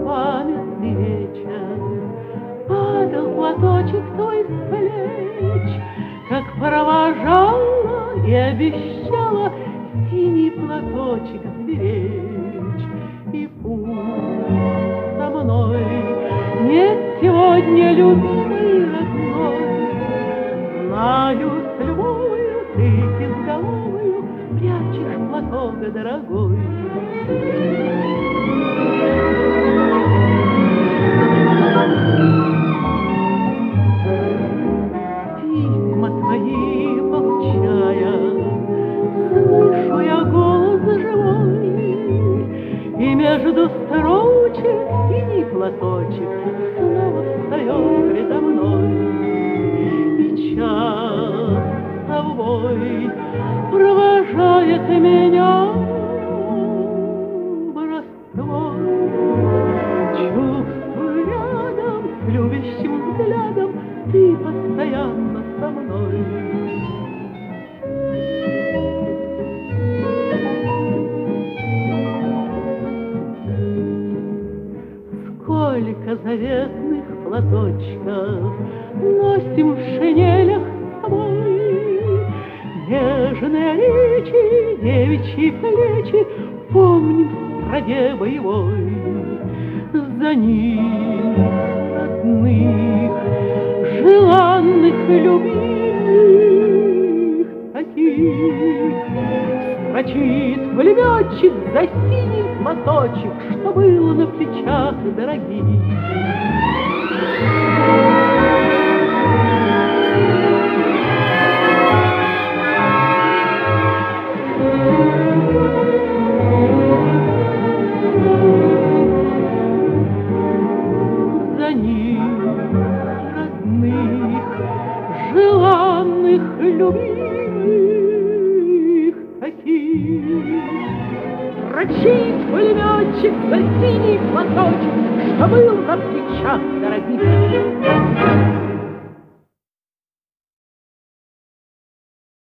памятный вечер падал платочек твой с плеч, как провожала и обещала синий платочек сберечь. И пусть со мной нет сегодня любимой родной, знаю, с любовью ты безголовую прячешь платок дорогой. Письма твои получая, слышу я голос живой, и между строчек синий платочек снова встает предо мной. И час тобой провожает меня бороствой. Чувствую рядом с любящим взглядом ты постоянно со мной. Сколько заветных платочков носим в шинелях с собой, нежные речи, девичьи плечи помним в стране боевой. За них родных, желанных, любимых таких строчит пулеметчик за синий платочек, что было на плечах дорогих. За них родных, желанных, любимых таких строчит пулеметчик за синий платочек, что был на плечах дорогих.